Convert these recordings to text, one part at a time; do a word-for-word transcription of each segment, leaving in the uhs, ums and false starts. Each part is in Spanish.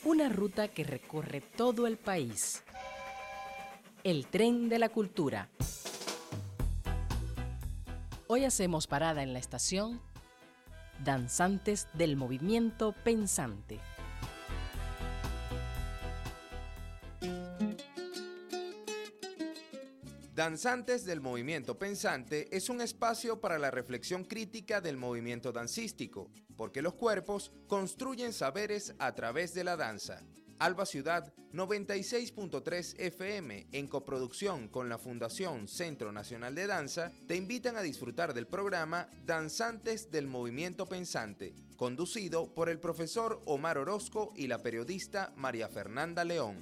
Una ruta que recorre todo el país. El tren de la cultura. Hoy hacemos parada en la estación Danzantes del Movimiento Pensante. Danzantes del Movimiento Pensante es un espacio para la reflexión crítica del movimiento dancístico, porque los cuerpos construyen saberes a través de la danza. Alba Ciudad noventa y seis punto tres F M, en coproducción con la Fundación Centro Nacional de Danza, te invitan a disfrutar del programa Danzantes del Movimiento Pensante, conducido por el profesor Omar Orozco y la periodista María Fernanda León.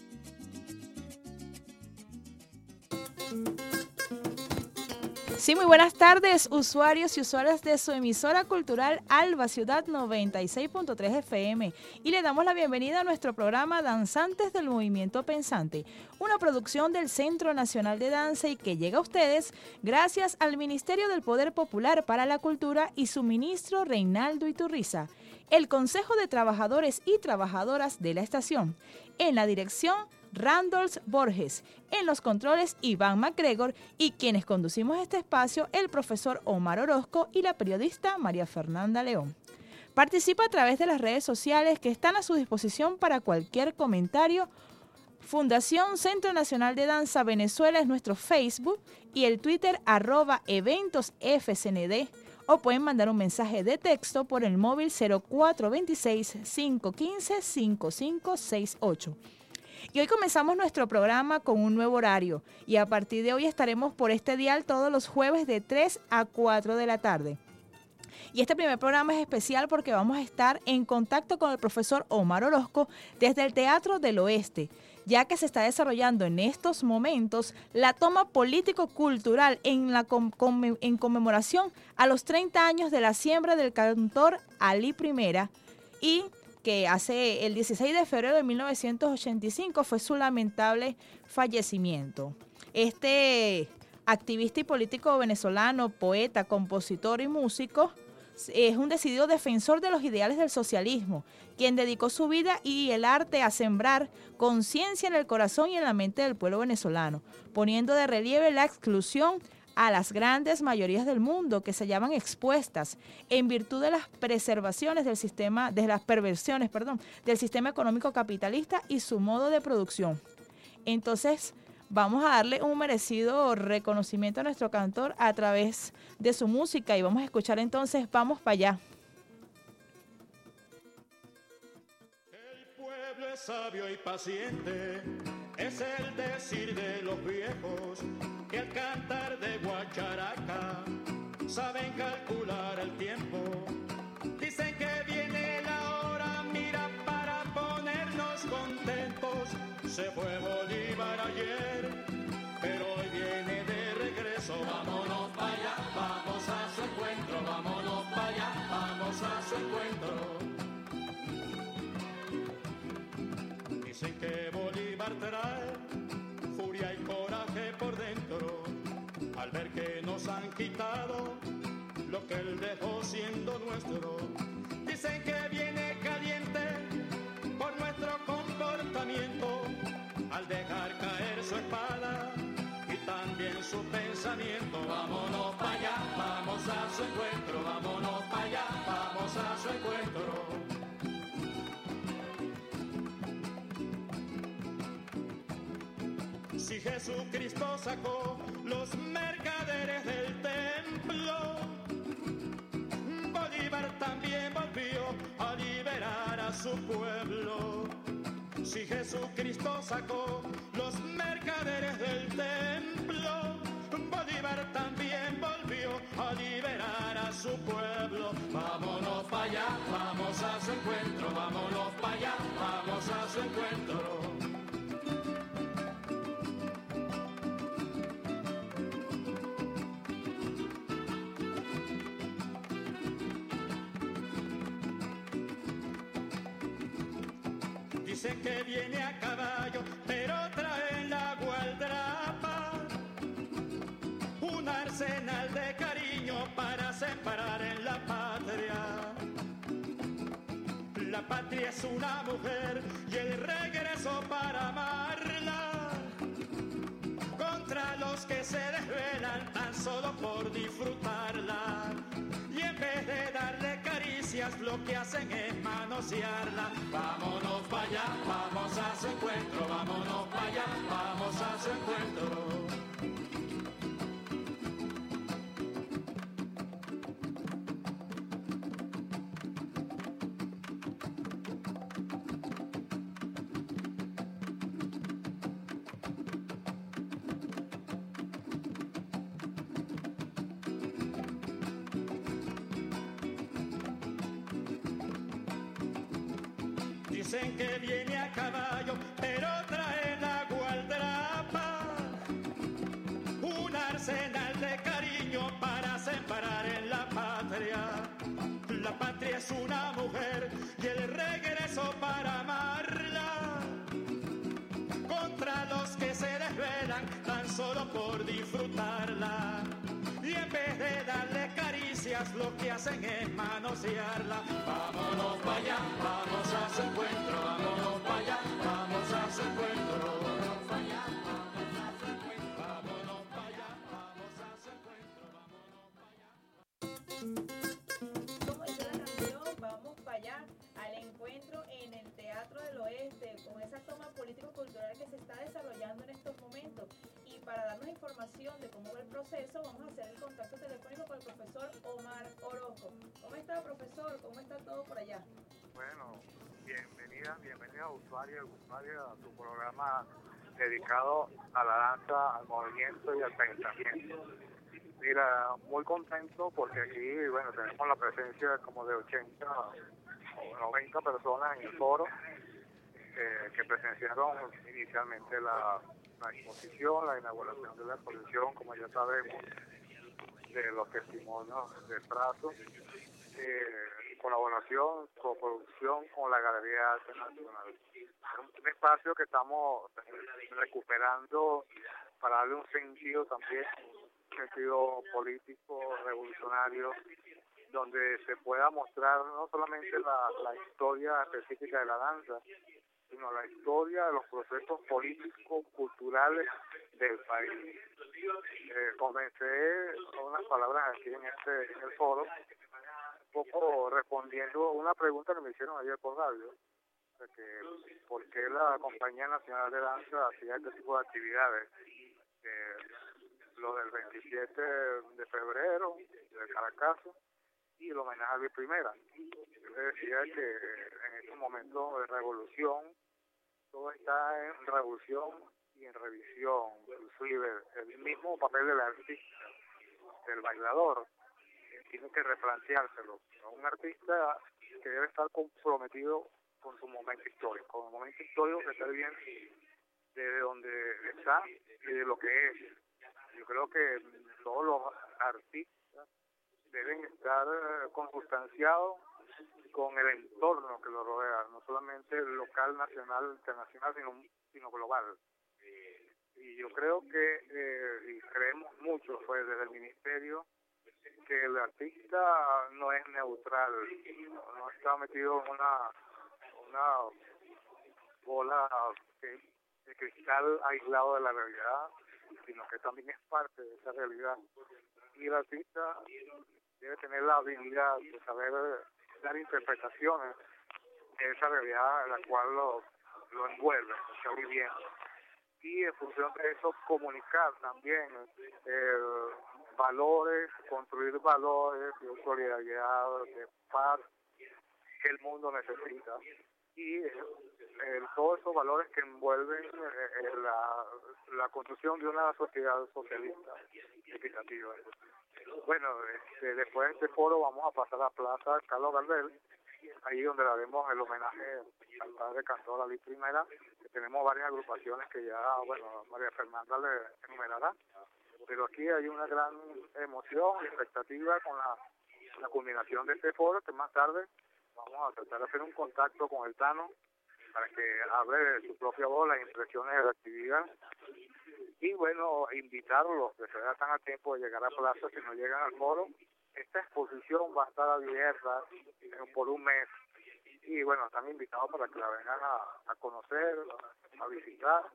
Sí, muy buenas tardes, usuarios y usuarias de su emisora cultural Alba Ciudad noventa y seis punto tres F M, y le damos la bienvenida a nuestro programa Danzantes del Movimiento Pensante, una producción del Centro Nacional de Danza y que llega a ustedes gracias al Ministerio del Poder Popular para la Cultura y su ministro Reinaldo Iturriza, el Consejo de Trabajadores y Trabajadoras de la estación, en la dirección Randolph Borges, en los controles Iván MacGregor y quienes conducimos este espacio, el profesor Omar Orozco y la periodista María Fernanda León. Participa a través de las redes sociales que están a su disposición para cualquier comentario. Fundación Centro Nacional de Danza Venezuela es nuestro Facebook y el Twitter arroba eventos F C N D, o pueden mandar un mensaje de texto por el móvil cero cuatro dos seis, cinco uno cinco, cinco cinco seis ocho. Y hoy comenzamos nuestro programa con un nuevo horario y a partir de hoy estaremos por este dial todos los jueves de tres a cuatro de la tarde. Y este primer programa es especial porque vamos a estar en contacto con el profesor Omar Orozco desde el Teatro del Oeste, ya que se está desarrollando en estos momentos la toma político-cultural en, la com- com- en conmemoración a los treinta años de la siembra del cantor Alí Primera, y que hace el dieciséis de febrero de mil novecientos ochenta y cinco fue su lamentable fallecimiento. Este activista y político venezolano, poeta, compositor y músico, es un decidido defensor de los ideales del socialismo, quien dedicó su vida y el arte a sembrar conciencia en el corazón y en la mente del pueblo venezolano, poniendo de relieve la exclusión a las grandes mayorías del mundo que se llaman expuestas en virtud de las preservaciones del sistema, de las perversiones, perdón, del sistema económico capitalista y su modo de producción. Entonces, vamos a darle un merecido reconocimiento a nuestro cantor a través de su música y vamos a escuchar entonces Vamos para allá. El pueblo es sabio y paciente, es el decir de los viejos, que al cantar de guacharaca saben calcular el tiempo. Dicen que viene la hora, mira, para ponernos contentos. Se fue Bolívar ayer, pero hoy viene de regreso. Vámonos para allá, vamos a su encuentro. Vámonos para allá, vamos a su encuentro. Dicen que Bolívar trae furia y coraje por dentro, al ver que nos han quitado lo que él dejó siendo nuestro. Dicen que viene caliente por nuestro comportamiento, al dejar caer su espada y también su pensamiento. Vámonos para allá, vamos a su encuentro. Vámonos para allá, vamos a su encuentro. Si Jesucristo sacó los mercaderes del templo, Bolívar también volvió a liberar a su pueblo. Si Jesucristo sacó los mercaderes del templo, Bolívar también volvió a liberar a su pueblo. Vámonos para allá, vamos a su encuentro. Vámonos para allá, vamos a su encuentro. Dicen que viene a caballo, pero trae la gualdrapa, un arsenal de cariño para separar en la patria. La patria es una mujer y el regreso para amarla. Contra los que se desvelan tan solo por disfrutarla. Y en vez de darle caricias, lo que hacen es manosearla. Vámonos para allá, vamos a su encuentro. Vámonos para allá, vamos a su encuentro. Dicen que viene a caballo, pero trae la gualdrapa. Un arsenal de cariño para separar en la patria. La patria es una mujer y el regreso para amarla. Contra los que se desvelan tan solo por disfrutarla. Y en vez de darle caricias, lo que hacen es manosearla. Vámonos para allá, vamos a su encuentro. Vámonos para allá, vamos a su encuentro. Vámonos para allá, vamos a su encuentro. Vámonos para allá, vamos a su encuentro. Vámonos para allá. Como dice la canción, vamos para allá, al encuentro en el Teatro del Oeste, con esa toma político-cultural que se está desarrollando en estos momentos. Y para darnos información de cómo va el proceso, vamos a hacer el contacto telefónico con el profesor Omar Orojo. ¿Cómo está, profesor? ¿Cómo está todo por allá? Bueno, bienvenida, bienvenida usuario y usuaria a tu programa dedicado a la danza, al movimiento y al pensamiento. Mira, muy contento porque aquí, bueno, tenemos la presencia como de ochenta o noventa personas en el foro eh, que presenciaron inicialmente la, la exposición, la inauguración de la exposición, como ya sabemos, de los testimonios del trazo, eh, colaboración, coproducción con la Galería de Arte Nacional. Es un espacio que estamos recuperando para darle un sentido también, un sentido político, revolucionario, donde se pueda mostrar no solamente la, la historia específica de la danza, sino la historia de los procesos políticos, culturales del país. Eh, comencé con unas palabras aquí en este en el foro, un poco respondiendo a una pregunta que me hicieron ayer por radio, de que por qué la Compañía Nacional de Danza hacía este tipo de actividades. Eh, lo del veintisiete de febrero, del Caracazo, y el homenaje a Luis Primera. Yo le decía que en estos momentos de revolución, todo está en revolución y en revisión, inclusive el mismo papel del artista, del bailador, tiene que replanteárselo. Un artista que debe estar comprometido con su momento histórico, con el momento histórico que está viviendo, desde donde está y de lo que es. Yo creo que todos los artistas deben estar consustanciados con el entorno que lo rodea, no solamente local, nacional, internacional, sino, sino global. Y yo creo que, eh, y creemos mucho pues desde el Ministerio, que el artista no es neutral, no, no está metido en una, una bola de, de cristal aislado de la realidad, sino que también es parte de esa realidad. Y el artista debe tener la habilidad de saber dar interpretaciones de esa realidad en la cual lo, lo envuelve, lo está viviendo. Y en función de eso comunicar también eh, valores, construir valores de solidaridad, de paz que el mundo necesita. Y eh, todos esos valores que envuelven eh, la, la construcción de una sociedad socialista equitativa. Bueno, este, después de este foro vamos a pasar a Plaza Carlos Gardel, ahí donde le haremos el homenaje al padre cantor Ali Primera, que tenemos varias agrupaciones que ya, bueno, María Fernanda le enumerará, pero aquí hay una gran emoción y expectativa con la, la culminación de este foro, que más tarde vamos a tratar de hacer un contacto con el Tano para que hable de su propia voz, las impresiones de la actividad. Y bueno, invitarlos, que se tan a tiempo de llegar a Plaza, si no llegan al foro. Esta exposición va a estar abierta por un mes y bueno, están invitados para que la vengan a, a conocer, a, a visitar.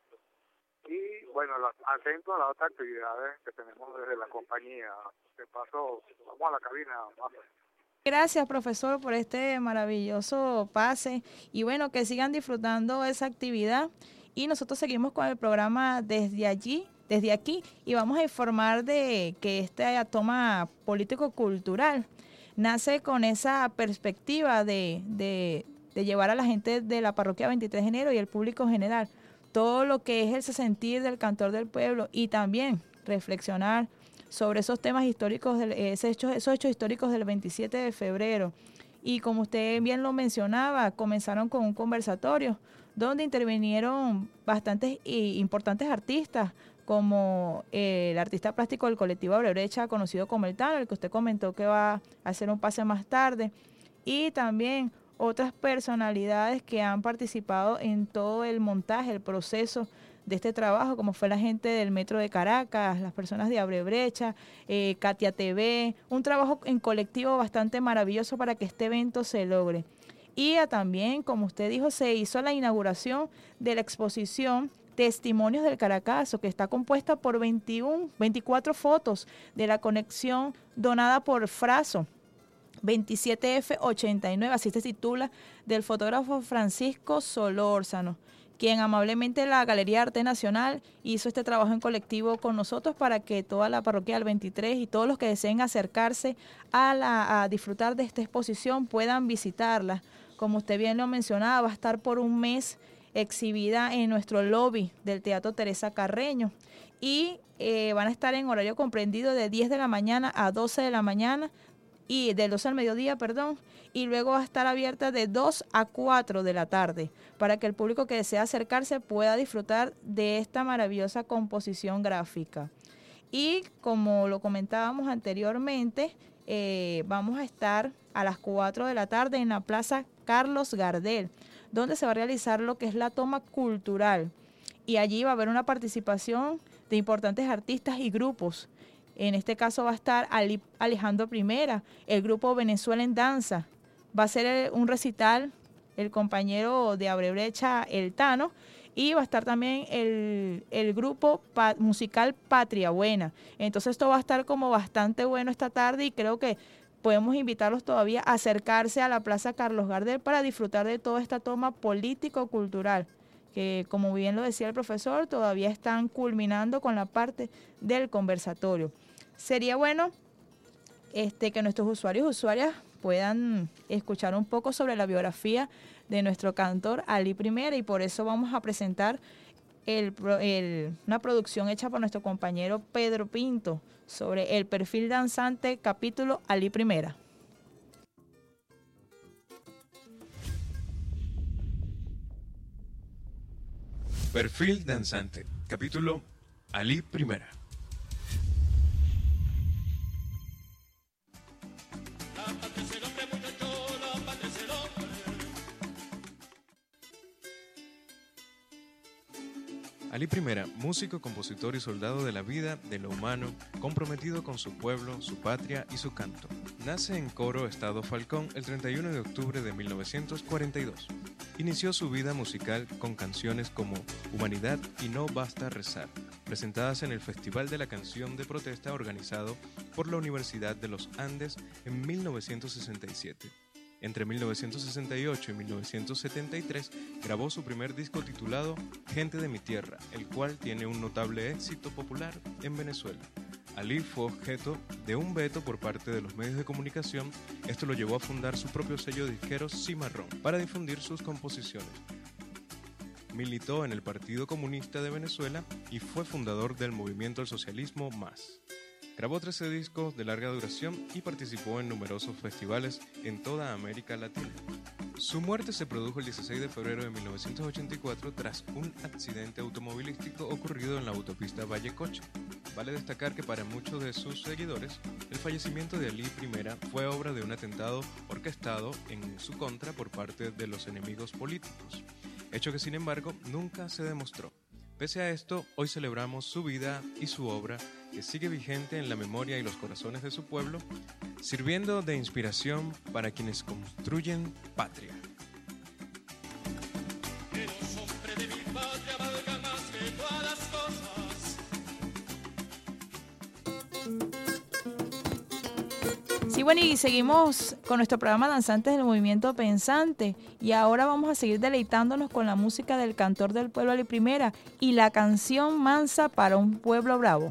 Y bueno, la, atento a las otras actividades que tenemos desde la compañía. De paso, vamos a la cabina. Vamos. Gracias, profesor, por este maravilloso pase y bueno, que sigan disfrutando esa actividad y nosotros seguimos con el programa desde allí, desde aquí y vamos a informar de que esta toma político-cultural nace con esa perspectiva de, de, de llevar a la gente de la parroquia veintitrés de enero y el público en general todo lo que es el sentir del cantor del pueblo y también reflexionar sobre esos temas históricos, esos hechos, esos hechos históricos del veintisiete de febrero. Y como usted bien lo mencionaba, comenzaron con un conversatorio donde intervinieron bastantes y importantes artistas, como eh, el artista plástico del colectivo Abrebrecha, conocido como El Tano, el que usted comentó que va a hacer un pase más tarde, y también otras personalidades que han participado en todo el montaje, el proceso de este trabajo, como fue la gente del Metro de Caracas, las personas de Abrebrecha, eh, Katia T V, un trabajo en colectivo bastante maravilloso para que este evento se logre. Y también, como usted dijo, se hizo la inauguración de la exposición Testimonios del Caracazo, que está compuesta por veintiuno, veinticuatro fotos de la conexión donada por Fraso, veintisiete F ochenta y nueve, así se titula, del fotógrafo Francisco Solórzano, quien amablemente la Galería Arte Nacional hizo este trabajo en colectivo con nosotros para que toda la parroquia del veintitrés y todos los que deseen acercarse a, la, a disfrutar de esta exposición puedan visitarla. Como usted bien lo mencionaba, va a estar por un mes exhibida en nuestro lobby del Teatro Teresa Carreño y eh, van a estar en horario comprendido de diez de la mañana a doce de la mañana y de doce al mediodía, perdón, y luego va a estar abierta de dos a cuatro de la tarde para que el público que desea acercarse pueda disfrutar de esta maravillosa composición gráfica. Y como lo comentábamos anteriormente, eh, vamos a estar a las cuatro de la tarde en la Plaza Carlos Gardel, donde se va a realizar lo que es la toma cultural. Y allí va a haber una participación de importantes artistas y grupos. En este caso va a estar Ali, Alejandro Primera, el grupo Venezuela en Danza. Va a ser un recital el compañero de Abrebrecha, El Tano, y va a estar también el, el grupo pa, musical Patria Buena. Entonces esto va a estar como bastante bueno esta tarde y creo que podemos invitarlos todavía a acercarse a la Plaza Carlos Gardel para disfrutar de toda esta toma político-cultural, que como bien lo decía el profesor, todavía están culminando con la parte del conversatorio. Sería bueno este, que nuestros usuarios y usuarias puedan escuchar un poco sobre la biografía de nuestro cantor Ali Primera y por eso vamos a presentar el, el, una producción hecha por nuestro compañero Pedro Pinto sobre el perfil danzante capítulo Ali Primera. Perfil danzante, capítulo Ali Primera. Ali Primera, músico, compositor y soldado de la vida, de lo humano, comprometido con su pueblo, su patria y su canto. Nace en Coro, Estado Falcón, el treinta y uno de octubre de mil novecientos cuarenta y dos. Inició su vida musical con canciones como Humanidad y No Basta Rezar, presentadas en el Festival de la Canción de Protesta organizado por la Universidad de los Andes en mil novecientos sesenta y siete. Entre mil novecientos sesenta y ocho y mil novecientos setenta y tres grabó su primer disco titulado Gente de mi Tierra, el cual tiene un notable éxito popular en Venezuela. Ali fue objeto de un veto por parte de los medios de comunicación. Esto lo llevó a fundar su propio sello disquero Cimarrón para difundir sus composiciones. Militó en el Partido Comunista de Venezuela y fue fundador del movimiento del socialismo Más. Grabó trece discos de larga duración y participó en numerosos festivales en toda América Latina. Su muerte se produjo el dieciséis de febrero de mil novecientos ochenta y cuatro tras un accidente automovilístico ocurrido en la autopista Vallecoche. Vale destacar que para muchos de sus seguidores, el fallecimiento de Ali Primera fue obra de un atentado orquestado en su contra por parte de los enemigos políticos, hecho que sin embargo nunca se demostró. Pese a esto, hoy celebramos su vida y su obra, que sigue vigente en la memoria y los corazones de su pueblo, sirviendo de inspiración para quienes construyen patria. bueno, y seguimos con nuestro programa Danzantes del Movimiento Pensante. Y ahora vamos a seguir deleitándonos con la música del cantor del pueblo Ali Primera y la canción Mansa para un pueblo bravo.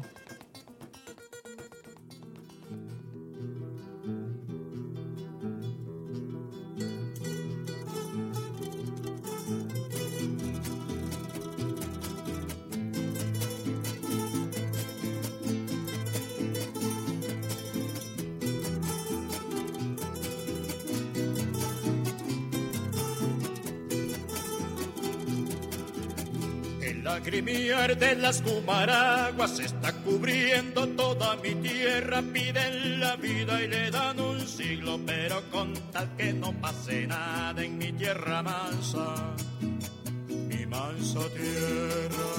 Lagrimiar de las cumaraguas está cubriendo toda mi tierra. Piden la vida y le dan un siglo, pero con tal que no pase nada en mi tierra mansa, mi mansa tierra.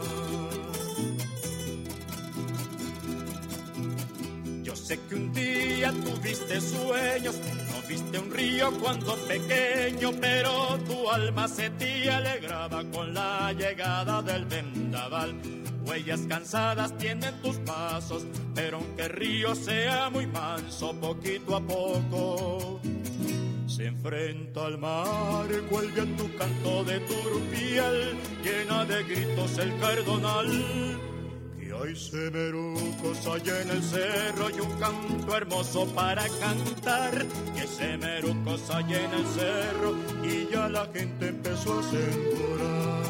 Yo sé que un día tuviste sueños, no viste un río cuando pequeño, pero tu alma se te alegraba con la llegada del vendaval. Huellas cansadas tienen tus pasos, pero aunque el río sea muy manso, poquito a poco se enfrenta al mar. Cuelga en tu canto de turpial, llena de gritos el cardonal. Hay semerucos allá en el cerro y un canto hermoso para cantar. Que semerucos allá en el cerro y ya la gente empezó a sembrar.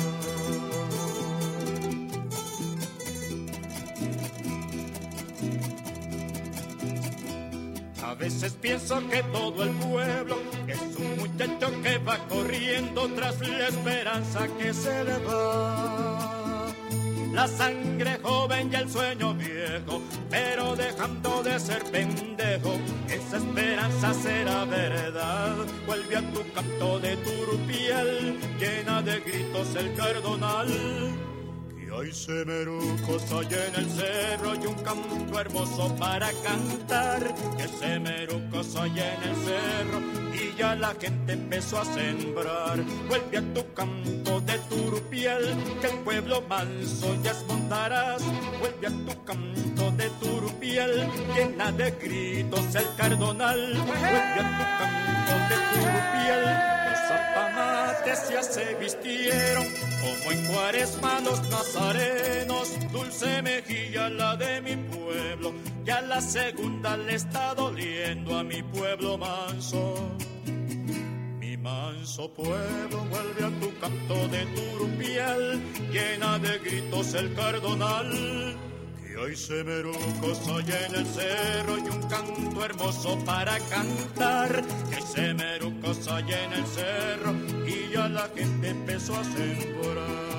A veces pienso que todo el pueblo es un muchacho que va corriendo tras la esperanza que se le va. La sangre joven y el sueño viejo, pero dejando de ser pendejo, esa esperanza será verdad. Vuelve a tu canto de turpial, llena de gritos el cardonal. Que hay semerucos allá en el cerro y un canto hermoso para cantar. Que semerucos allá en el cerro y ya la gente empezó a sembrar. Vuelve a tu canto de turpial, que el pueblo manso ya montarás. Vuelve a tu canto de turpial, llena de gritos el cardonal. Vuelve a tu canto de turpial. Los zapamates ya se vistieron, como en Cuaresma los nazarenos. Dulce mejilla la de mi pueblo, ya la segunda le está doliendo a mi pueblo manso. Mi manso pueblo, vuelve a tu canto de turpial, llena de gritos el cardonal. Que hay semerucos allá en el cerro y un canto hermoso para cantar. Que semerucos allá en el cerro y ya la gente empezó a sembrar.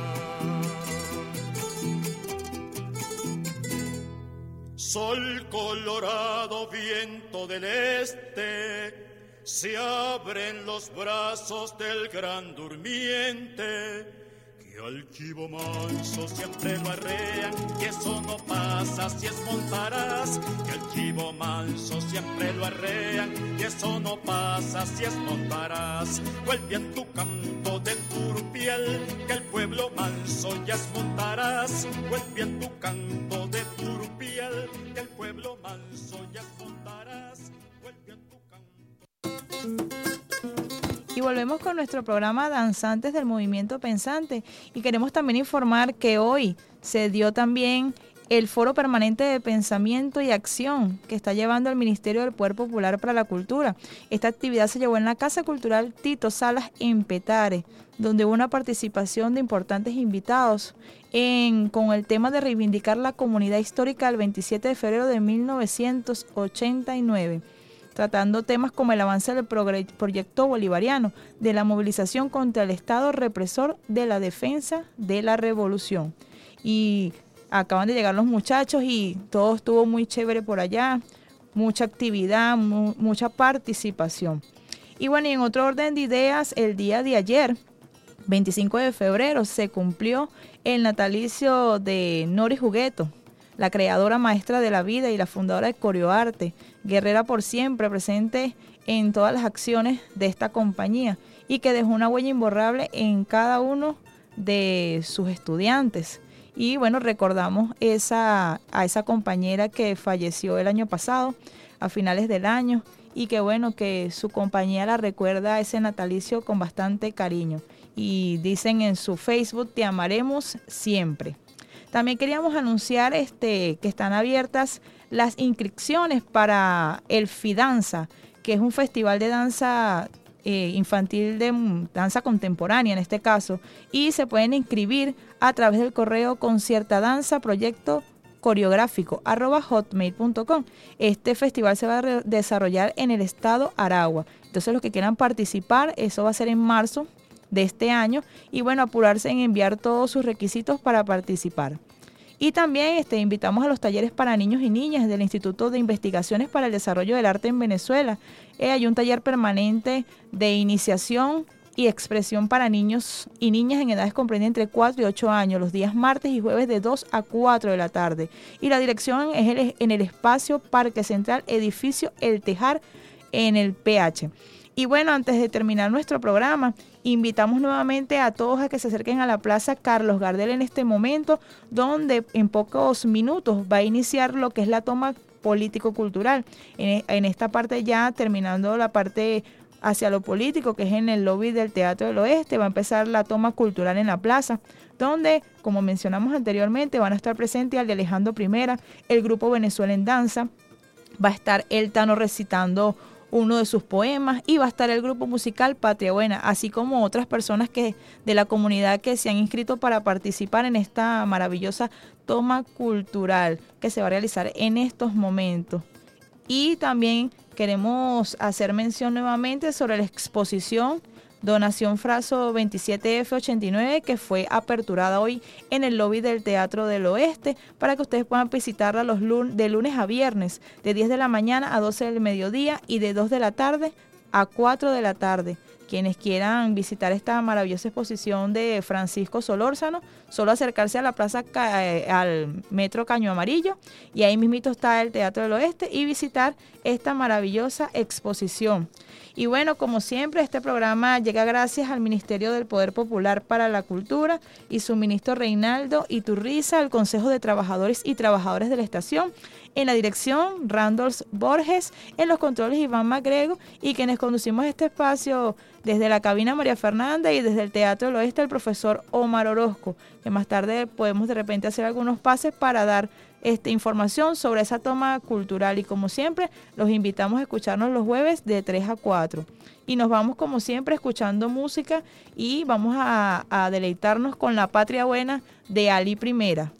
Sol colorado, viento del este, se abren los brazos del gran durmiente. Que al chivo manso siempre lo arrean, y eso no pasa si es montaraz. Que al chivo manso siempre lo arrean, y eso no pasa si es montaraz. Vuelve en tu canto de turpial, que el pueblo manso ya es montaraz. Vuelve en tu canto de turpial, que el pueblo manso ya es montaraz. Vuelve en tu canto. Y volvemos con nuestro programa Danzantes del Movimiento Pensante. Y queremos también informar que hoy se dio también el Foro Permanente de Pensamiento y Acción que está llevando el Ministerio del Poder Popular para la Cultura. Esta actividad se llevó en la Casa Cultural Tito Salas en Petare, donde hubo una participación de importantes invitados en, con el tema de reivindicar la comunidad histórica del veintisiete de febrero de mil novecientos ochenta y nueve. Tratando temas como el avance del proyecto bolivariano, de la movilización contra el Estado represor, de la defensa de la revolución. Y acaban de llegar los muchachos y todo estuvo muy chévere por allá, mucha actividad, mu- mucha participación. Y bueno, y en otro orden de ideas, el día de ayer, veinticinco de febrero, se cumplió el natalicio de Nori Jugueto, la creadora maestra de la vida y la fundadora de Coreoarte, guerrera por siempre, presente en todas las acciones de esta compañía y que dejó una huella imborrable en cada uno de sus estudiantes. Y bueno, recordamos esa, a esa compañera que falleció el año pasado a finales del año y que bueno, que su compañía la recuerda a ese natalicio con bastante cariño. Y dicen en su Facebook, te amaremos siempre. También queríamos anunciar este, que están abiertas las inscripciones para el FIDanza, que es un festival de danza eh, infantil, de danza contemporánea en este caso, y se pueden inscribir a través del correo conciertadanza proyecto coreográfico arroba hotmail punto com. Este festival se va a re- desarrollar en el estado Aragua. Entonces los que quieran participar, eso va a ser en marzo de este año, y bueno, apurarse en enviar todos sus requisitos para participar. Y también este, invitamos a los talleres para niños y niñas del Instituto de Investigaciones para el Desarrollo del Arte en Venezuela. Eh, hay un taller permanente de iniciación y expresión para niños y niñas en edades comprendidas entre cuatro y ocho años, los días martes y jueves de dos a cuatro de la tarde. Y la dirección es el, en el espacio Parque Central, edificio El Tejar, en el P H. Y bueno, antes de terminar nuestro programa, invitamos nuevamente a todos a que se acerquen a la Plaza Carlos Gardel en este momento, donde en pocos minutos va a iniciar lo que es la toma político-cultural. En, en esta parte ya terminando la parte hacia lo político, que es en el lobby del Teatro del Oeste, va a empezar la toma cultural en la plaza, donde, como mencionamos anteriormente, van a estar presentes de Alejandro Primera, el grupo Venezuela en Danza, va a estar El Tano recitando uno de sus poemas y va a estar el grupo musical Patria Buena, así como otras personas que de la comunidad que se han inscrito para participar en esta maravillosa toma cultural que se va a realizar en estos momentos. Y también queremos hacer mención nuevamente sobre la exposición Donación Fraso veintisiete F ochenta y nueve, que fue aperturada hoy en el lobby del Teatro del Oeste, para que ustedes puedan visitarla los lun- de lunes a viernes, de diez de la mañana a doce del mediodía y de dos de la tarde a cuatro de la tarde. Quienes quieran visitar esta maravillosa exposición de Francisco Solórzano, solo acercarse a la plaza, al Metro Caño Amarillo, y ahí mismito está el Teatro del Oeste, y visitar esta maravillosa exposición. Y bueno, como siempre, este programa llega gracias al Ministerio del Poder Popular para la Cultura y su ministro Reinaldo Iturriza, al Consejo de Trabajadores y Trabajadoras de la Estación, en la dirección Randolph Borges, en los controles Iván Magrego, y quienes conducimos este espacio desde la cabina María Fernanda y desde el Teatro del Oeste el profesor Omar Orozco, que más tarde podemos de repente hacer algunos pases para dar esta información sobre esa toma cultural. Y como siempre, los invitamos a escucharnos los jueves de tres a cuatro. Y nos vamos como siempre escuchando música, y vamos a, a deleitarnos con La Patria Buena de Ali Primera.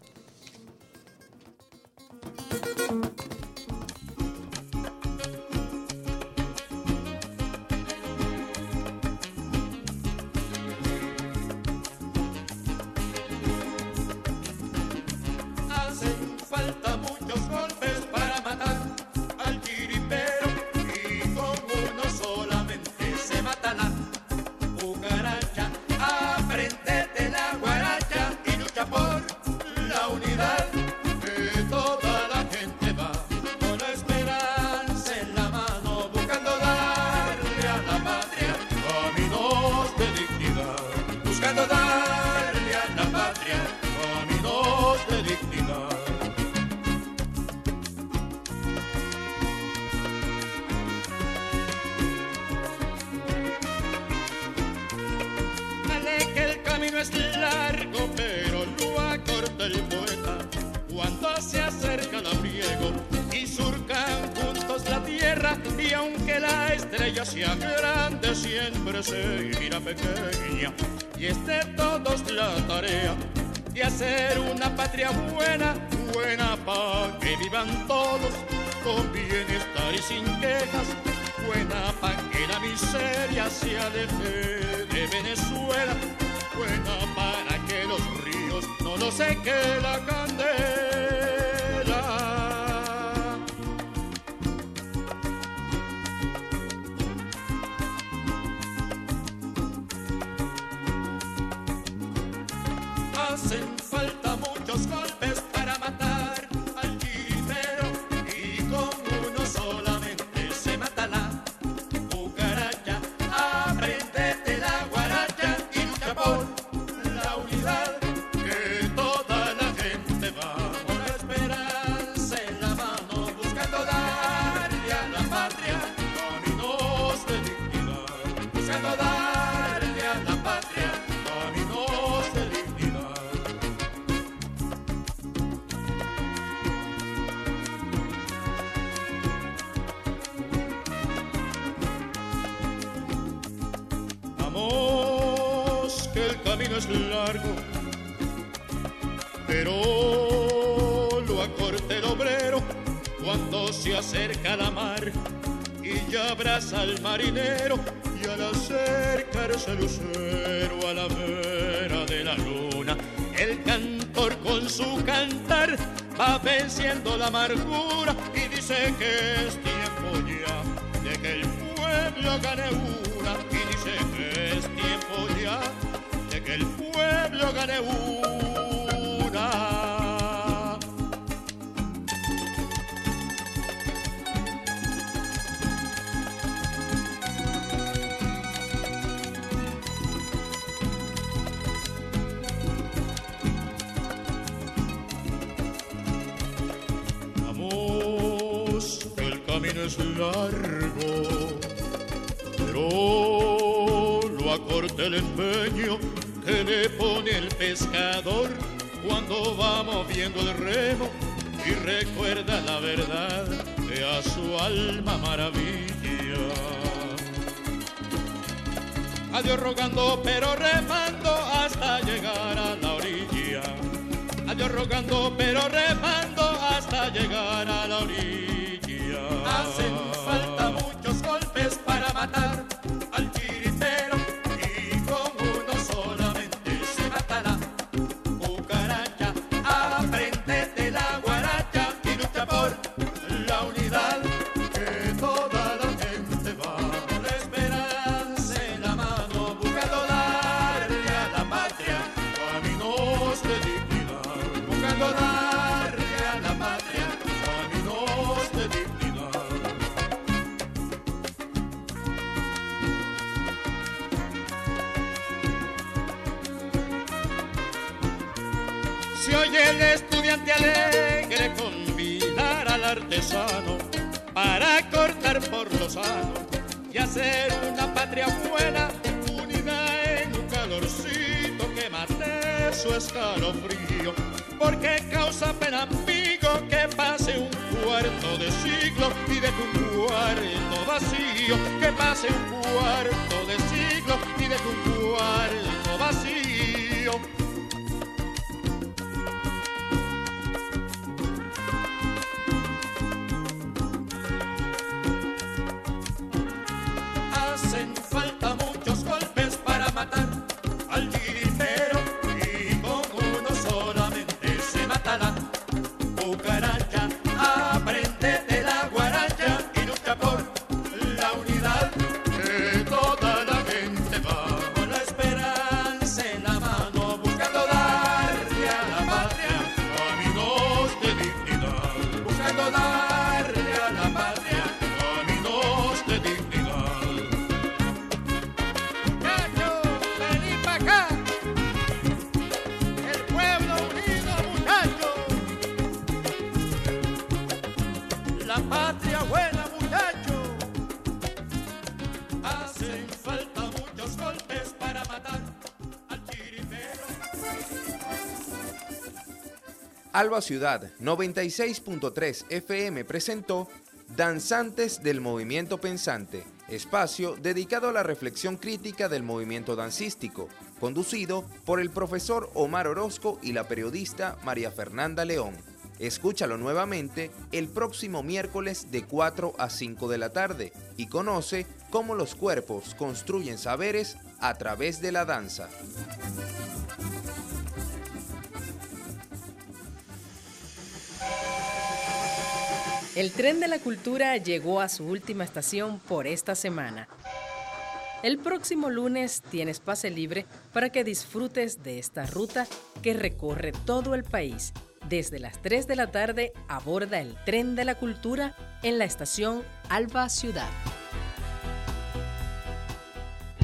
Es largo, pero lo acorta el poeta cuando se acerca el abriego y surcan juntos la tierra, y aunque la estrella sea grande, siempre seguirá pequeña, y es de todos la tarea de hacer una patria buena, buena pa' que vivan todos con bienestar y sin quejas, buena pa' que la miseria se aleje de Venezuela, buena para que los ríos no lo seque la candela. Hacen falta muchos golpes para matar al guiripero, y con uno solamente se mata la cucaracha. Apréndete la guaracha y lucha por la unidad, que toda la gente va con la esperanza en la mano, buscando darle a camino es largo, pero lo acorta el obrero cuando se acerca a la mar y ya abraza al marinero, y al acercarse el lucero a la vera de la luna, el cantor con su cantar va venciendo la amargura y dice que es tiempo ya de que el pueblo gane una, y dice que es tiempo ya de que el pueblo gane una. Es largo, pero lo acorta el empeño que le pone el pescador cuando va moviendo el remo y recuerda la verdad de a su alma maravilla. Adiós rogando pero remando hasta llegar a la orilla. Adiós rogando pero remando hasta llegar a la orilla. Hacen falta muchos golpes para matar al tiritero y con uno solamente se mata la cucaracha. Aprende de la guaracha y lucha por la unidad, que toda la gente va con la esperanza en la mano buscando darle a la patria caminos de dignidad, buscando darle a la patria caminos de dignidad. Se oye el estudiante alegre convidar al artesano para cortar por lo sano y hacer una patria buena, unida en un calorcito que mate su escalofrío, porque causa pena amigo que pase un cuarto de siglo y deje un cuarto vacío, que pase un cuarto de siglo y deje un cuarto vacío. Hacen falta muchos golpes para matar al tiritero y con uno solamente se mata la cucaracha. Aprende de la guaracha y lucha por la unidad, que toda la gente va con la esperanza en la mano buscando darle a la patria caminos de dignidad, buscando darle a la patria caminos de dignidad. Patria buena, muchacho. Hacen falta muchos golpes para matar al tiritero. Alba Ciudad noventa y seis punto tres F M presentó Danzantes del Movimiento Pensante, espacio dedicado a la reflexión crítica del movimiento dancístico, conducido por el profesor Omar Orozco y la periodista María Fernanda León. Escúchalo nuevamente el próximo miércoles de cuatro a cinco de la tarde y conoce cómo los cuerpos construyen saberes a través de la danza. El tren de la cultura llegó a su última estación por esta semana. El próximo lunes tienes pase libre para que disfrutes de esta ruta que recorre todo el país. Desde las tres de la tarde aborda el tren de la cultura en la estación Alba Ciudad.